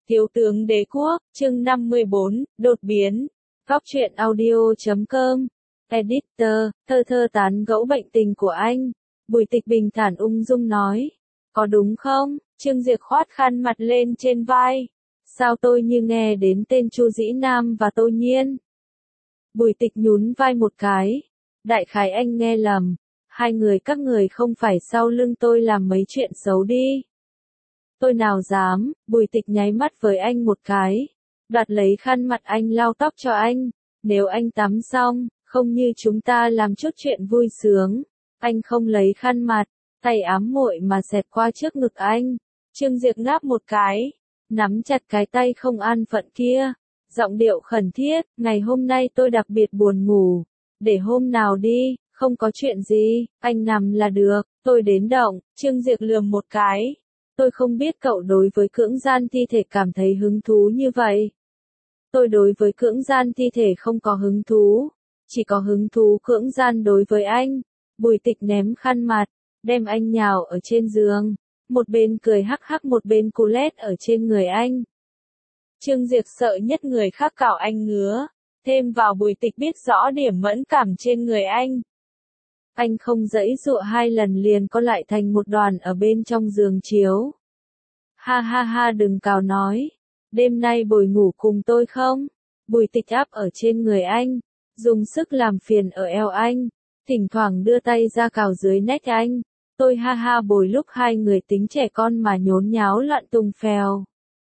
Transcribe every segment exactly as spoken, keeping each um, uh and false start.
Thiếu tướng Đế Quốc, chương năm mươi bốn, đột biến. Góc truyện audio chấm com. Editor, thơ thơ tán gẫu bệnh tình của anh. Bùi Tịch bình thản ung dung nói. Có đúng không? Trương Diệp khoát khăn mặt lên trên vai. Sao tôi như nghe đến tên Chu Dĩ Nam và Tô Nhiên? Bùi Tịch nhún vai một cái. Đại khái anh nghe lầm. Hai người các người không phải sau lưng tôi làm mấy chuyện xấu đi. Tôi nào dám, Bùi Tịch nháy mắt với anh một cái. Đoạt lấy khăn mặt anh lau tóc cho anh. Nếu anh tắm xong, không như chúng ta làm chút chuyện vui sướng. Anh không lấy khăn mặt, tay ám muội mà xẹt qua trước ngực anh. Trương Diệp ngáp một cái, nắm chặt cái tay không an phận kia. Giọng điệu khẩn thiết, ngày hôm nay tôi đặc biệt buồn ngủ. Để hôm nào đi, không có chuyện gì, anh nằm là được, tôi đến động. Trương Diệp lườm một cái. Tôi không biết cậu đối với cưỡng gian thi thể cảm thấy hứng thú như vậy. Tôi đối với cưỡng gian thi thể không có hứng thú, chỉ có hứng thú cưỡng gian đối với anh. Bùi Tịch ném khăn mặt, đem anh nhào ở trên giường, một bên cười hắc hắc một bên cù lét ở trên người anh. Trương Diệp sợ nhất người khác cào anh ngứa, thêm vào Bùi Tịch biết rõ điểm mẫn cảm trên người anh. Anh không giãy giụa hai lần liền co lại thành một đoàn ở bên trong giường chiếu. Ha ha ha đừng cào nói. Đêm nay bồi ngủ cùng tôi không? Bùi Tịch áp ở trên người anh, dùng sức làm phiền ở eo anh, thỉnh thoảng đưa tay ra cào dưới nách anh. Tôi ha ha bồi lúc hai người tính trẻ con mà nhốn nháo loạn tung phèo.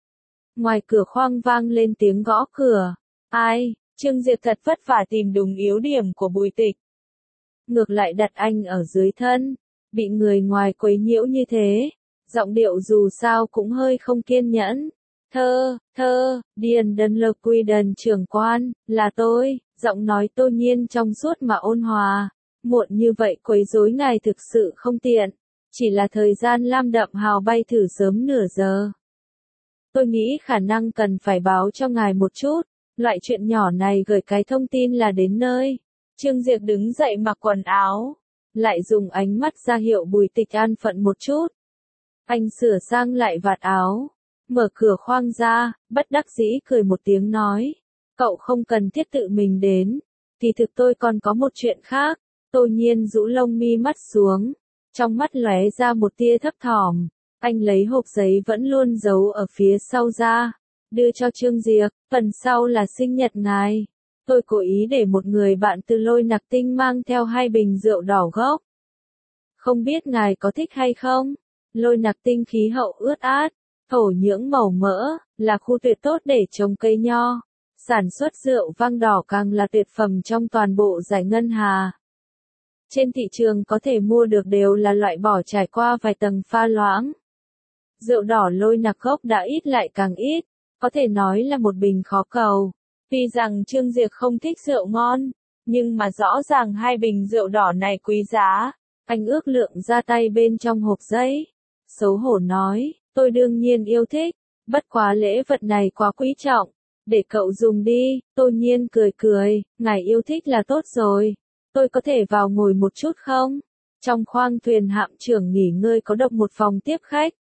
Ngoài cửa khoang vang lên tiếng gõ cửa. Ai? Trương Diệp thật vất vả tìm đúng yếu điểm của Bùi Tịch. Ngược lại đặt anh ở dưới thân, bị người ngoài quấy nhiễu như thế, giọng điệu dù sao cũng hơi không kiên nhẫn. Thơ, thơ, Điền Đần Lộc Quy Đần trưởng quan, là tôi, giọng nói Tô Nhiên trong suốt mà ôn hòa. Muộn như vậy quấy rối ngài thực sự không tiện, chỉ là thời gian lam đậm hào bay thử sớm nửa giờ. Tôi nghĩ khả năng cần phải báo cho ngài một chút, loại chuyện nhỏ này gửi cái thông tin là đến nơi. Trương Diệp đứng dậy mặc quần áo, lại dùng ánh mắt ra hiệu Bùi Tịch an phận một chút. Anh sửa sang lại vạt áo, mở cửa khoang ra, bất đắc dĩ cười một tiếng nói. Cậu không cần thiết tự mình đến, kỳ thực tôi còn có một chuyện khác. Tô Nhiên rũ lông mi mắt xuống, trong mắt lóe ra một tia thấp thỏm. Anh lấy hộp giấy vẫn luôn giấu ở phía sau ra, đưa cho Trương Diệp, phần sau là sinh nhật ngài. Tôi cố ý để một người bạn từ Lôi Nặc Tinh mang theo hai bình rượu đỏ gốc. Không biết ngài có thích hay không? Lôi Nặc Tinh khí hậu ướt át, thổ nhưỡng màu mỡ, là khu tuyệt tốt để trồng cây nho. Sản xuất rượu vang đỏ càng là tuyệt phẩm trong toàn bộ giải ngân hà. Trên thị trường có thể mua được đều là loại bỏ trải qua vài tầng pha loãng. Rượu đỏ Lôi Nặc gốc đã ít lại càng ít, có thể nói là một bình khó cầu. Tuy rằng Trương Diệp không thích rượu ngon, nhưng mà rõ ràng hai bình rượu đỏ này quý giá. Anh ước lượng ra tay bên trong hộp giấy. Xấu hổ nói, tôi đương nhiên yêu thích, bất quá lễ vật này quá quý trọng. Để cậu dùng đi. Tô Nhiên cười cười, ngài yêu thích là tốt rồi. Tôi có thể vào ngồi một chút không? Trong khoang thuyền hạm trưởng nghỉ ngơi có độc một phòng tiếp khách.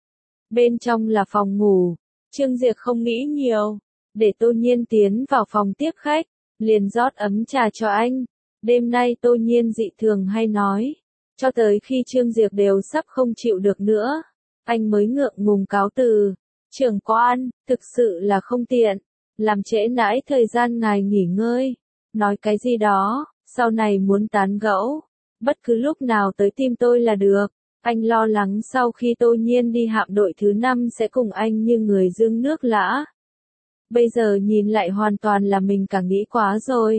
Bên trong là phòng ngủ. Trương Diệp không nghĩ nhiều. Để Tô Nhiên tiến vào phòng tiếp khách, liền rót ấm trà cho anh. Đêm nay Tô Nhiên dị thường hay nói. Cho tới khi Trương Diệp đều sắp không chịu được nữa, anh mới ngượng ngùng cáo từ. Trưởng quan, thực sự là không tiện, làm trễ nãi thời gian ngài nghỉ ngơi. Nói cái gì đó, sau này muốn tán gẫu, bất cứ lúc nào tới tìm tôi là được. Anh lo lắng sau khi Tô Nhiên đi hạm đội thứ năm sẽ cùng anh như người dương nước lã. Bây giờ nhìn lại hoàn toàn là mình càng nghĩ quá rồi.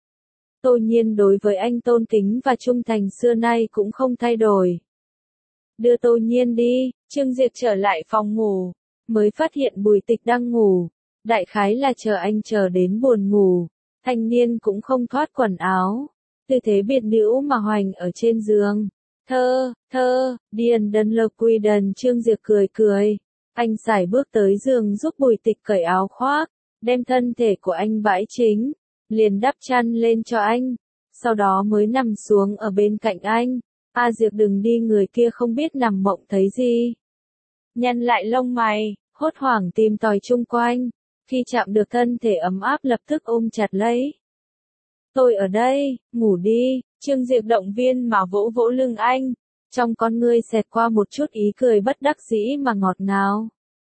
Tô Nhiên đối với anh tôn kính và trung thành xưa nay cũng không thay đổi. Đưa Tô Nhiên đi. Trương Diệp trở lại phòng ngủ, mới phát hiện Bùi Tịch đang ngủ. Đại khái là chờ anh chờ đến buồn ngủ. Thanh niên cũng không thoát quần áo, tư thế biệt nữ mà hoành ở trên giường. Thơ, thơ, Điền Đần Lộc Quy Đần. Trương Diệp cười cười. Anh sải bước tới giường giúp Bùi Tịch cởi áo khoác, đem thân thể của anh bãi chính, liền đắp chăn lên cho anh, sau đó mới nằm xuống ở bên cạnh anh. A Diệp đừng đi, người kia không biết nằm mộng thấy gì. Nhăn lại lông mày, hốt hoảng tìm tòi chung quanh, khi chạm được thân thể ấm áp lập tức ôm chặt lấy. Tôi ở đây, ngủ đi, Trương Diệp động viên mà vỗ vỗ lưng anh, trong con ngươi xẹt qua một chút ý cười bất đắc dĩ mà ngọt ngào.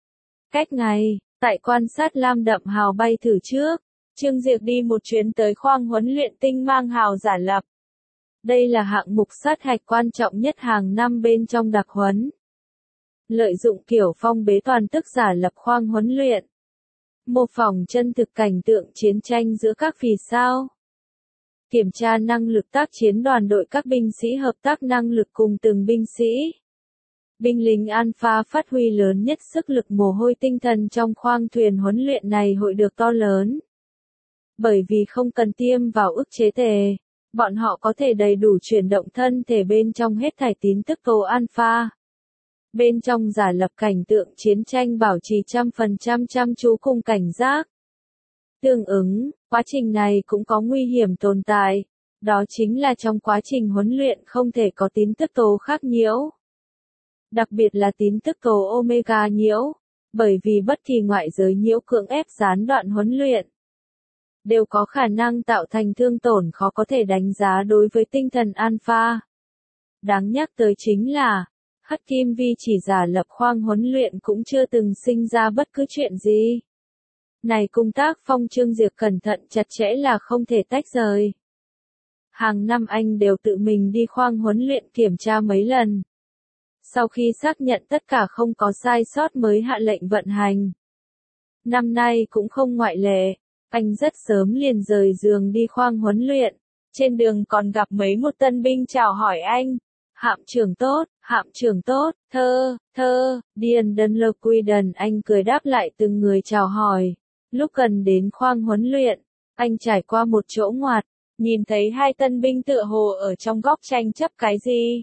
Cách ngày, tại quan sát Lam Đậm Hào bay thử trước, Trương Diệp đi một chuyến tới khoang huấn luyện tinh mang hào giả lập. Đây là hạng mục sát hạch quan trọng nhất hàng năm bên trong đặc huấn. Lợi dụng kiểu phong bế toàn tức giả lập khoang huấn luyện. Mô phỏng chân thực cảnh tượng chiến tranh giữa các vì sao. Kiểm tra năng lực tác chiến đoàn đội các binh sĩ hợp tác năng lực cùng từng binh sĩ. Binh lính Alpha phát huy lớn nhất sức lực mồ hôi tinh thần trong khoang thuyền huấn luyện này hội được to lớn. Bởi vì không cần tiêm vào ức chế tề, bọn họ có thể đầy đủ chuyển động thân thể bên trong hết thảy tín tức tố Alpha. Bên trong giả lập cảnh tượng chiến tranh bảo trì trăm phần trăm chăm chú cùng cảnh giác. Tương ứng, quá trình này cũng có nguy hiểm tồn tại, đó chính là trong quá trình huấn luyện không thể có tín tức tố khác nhiễu. Đặc biệt là tín tức tố Omega nhiễu, bởi vì bất kỳ ngoại giới nhiễu cưỡng ép gián đoạn huấn luyện, đều có khả năng tạo thành thương tổn khó có thể đánh giá đối với tinh thần Alpha. Đáng nhắc tới chính là, Hắc Kim Vi chỉ giả lập khoang huấn luyện cũng chưa từng sinh ra bất cứ chuyện gì. Này cùng tác phong Trương Diệp cẩn thận chặt chẽ là không thể tách rời. Hàng năm anh đều tự mình đi khoang huấn luyện kiểm tra mấy lần. Sau khi xác nhận tất cả không có sai sót mới hạ lệnh vận hành. Năm nay cũng không ngoại lệ, anh rất sớm liền rời giường đi khoang huấn luyện. Trên đường còn gặp mấy một tân binh chào hỏi anh. Hạm trưởng tốt, hạm trưởng tốt, thơ, thơ, Điền Đân Lơ Quy Đần anh cười đáp lại từng người chào hỏi. Lúc gần đến khoang huấn luyện, anh trải qua một chỗ ngoặt, nhìn thấy hai tân binh tựa hồ ở trong góc tranh chấp cái gì.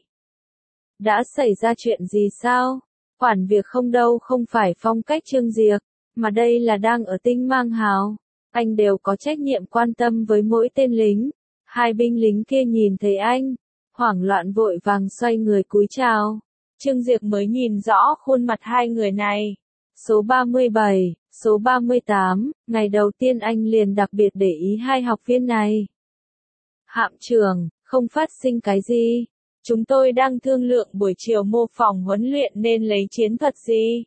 Đã xảy ra chuyện gì sao? Quản việc không đâu không phải phong cách Trương Diệp, mà đây là đang ở tinh mang hào. Anh đều có trách nhiệm quan tâm với mỗi tên lính. Hai binh lính kia nhìn thấy anh, hoảng loạn vội vàng xoay người cúi chào. Trương Diệp mới nhìn rõ khuôn mặt hai người này. Số ba mươi bảy, số ba mươi tám, ngày đầu tiên anh liền đặc biệt để ý hai học viên này. Hạm trưởng, không phát sinh cái gì. Chúng tôi đang thương lượng buổi chiều mô phỏng huấn luyện nên lấy chiến thuật gì.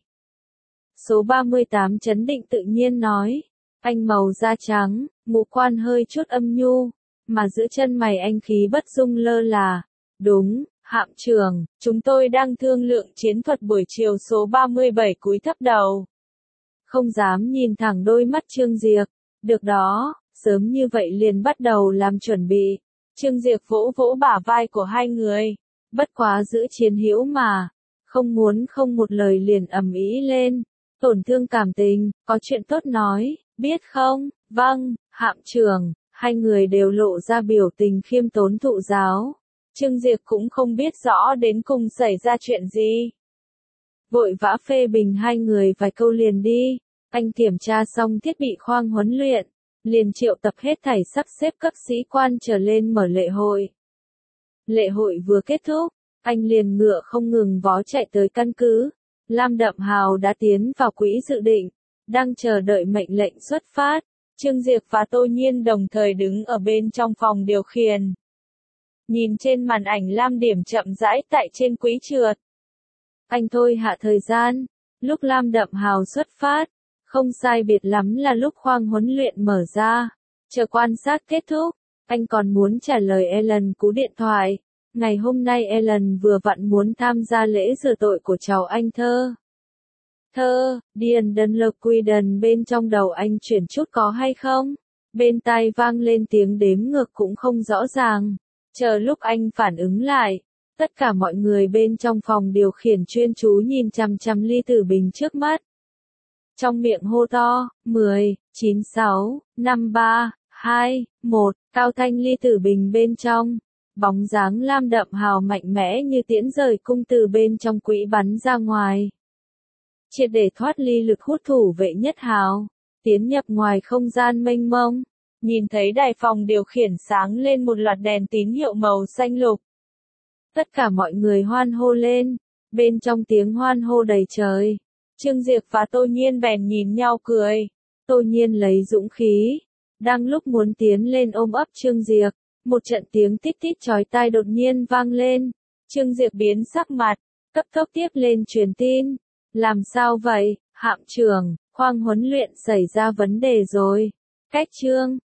Số ba mươi tám trấn định tự nhiên nói. Anh màu da trắng, ngũ quan hơi chút âm nhu, mà giữa chân mày anh khí bất dung lơ là. Đúng, hạm trưởng, chúng tôi đang thương lượng chiến thuật buổi chiều. Số ba mươi bảy cúi thấp đầu. Không dám nhìn thẳng đôi mắt Trương Diệp. Được đó, sớm như vậy liền bắt đầu làm chuẩn bị. Trương Diệp vỗ vỗ bả vai của hai người. Bất quá giữ chiến hữu mà. Không muốn không một lời liền ầm ĩ lên. Tổn thương cảm tình, có chuyện tốt nói, biết không? Vâng, hạm trưởng. Hai người đều lộ ra biểu tình khiêm tốn thụ giáo. Trương Diệp cũng không biết rõ đến cùng xảy ra chuyện gì. Vội vã phê bình hai người vài câu liền đi. Anh kiểm tra xong thiết bị khoang huấn luyện, liền triệu tập hết thảy sắp xếp cấp sĩ quan trở lên mở lễ hội. Lễ hội vừa kết thúc, anh liền ngựa không ngừng vó chạy tới căn cứ. Lam Đậm Hào đã tiến vào quỹ dự định, đang chờ đợi mệnh lệnh xuất phát. Trương Diệp và Tô Nhiên đồng thời đứng ở bên trong phòng điều khiển. Nhìn trên màn ảnh Lam điểm chậm rãi tại trên quỹ trượt. Anh thôi hạ thời gian, lúc Lam Đậm Hào xuất phát, không sai biệt lắm là lúc khoang huấn luyện mở ra. Chờ quan sát kết thúc, anh còn muốn trả lời Ellen cú điện thoại. Ngày hôm nay Ellen vừa vặn muốn tham gia lễ rửa tội của cháu anh Thơ. Thơ, Điền Đân Lơ Quy Đần bên trong đầu anh chuyển chút có hay không? Bên tai vang lên tiếng đếm ngược cũng không rõ ràng. Chờ lúc anh phản ứng lại, tất cả mọi người bên trong phòng điều khiển chuyên chú nhìn chằm chằm ly tử bình trước mắt. Trong miệng hô to, mười, chín, sáu, năm, ba, hai, một, cao thanh ly tử bình bên trong. Bóng dáng Lam Đậm Hào mạnh mẽ như tiễn rời cung từ bên trong quỹ bắn ra ngoài. Triệt để thoát ly lực hút thủ vệ nhất hào, tiến nhập ngoài không gian mênh mông. Nhìn thấy đài phòng điều khiển sáng lên một loạt đèn tín hiệu màu xanh lục. Tất cả mọi người hoan hô lên, bên trong tiếng hoan hô đầy trời. Trương Diệp và Tô Nhiên bèn nhìn nhau cười. Tô Nhiên lấy dũng khí. Đang lúc muốn tiến lên ôm ấp Trương Diệp, một trận tiếng tít tít chói tai đột nhiên vang lên. Trương Diệp biến sắc mặt, cấp tốc tiếp lên truyền tin. Làm sao vậy, hạm trưởng, khoang huấn luyện xảy ra vấn đề rồi. Cách Trương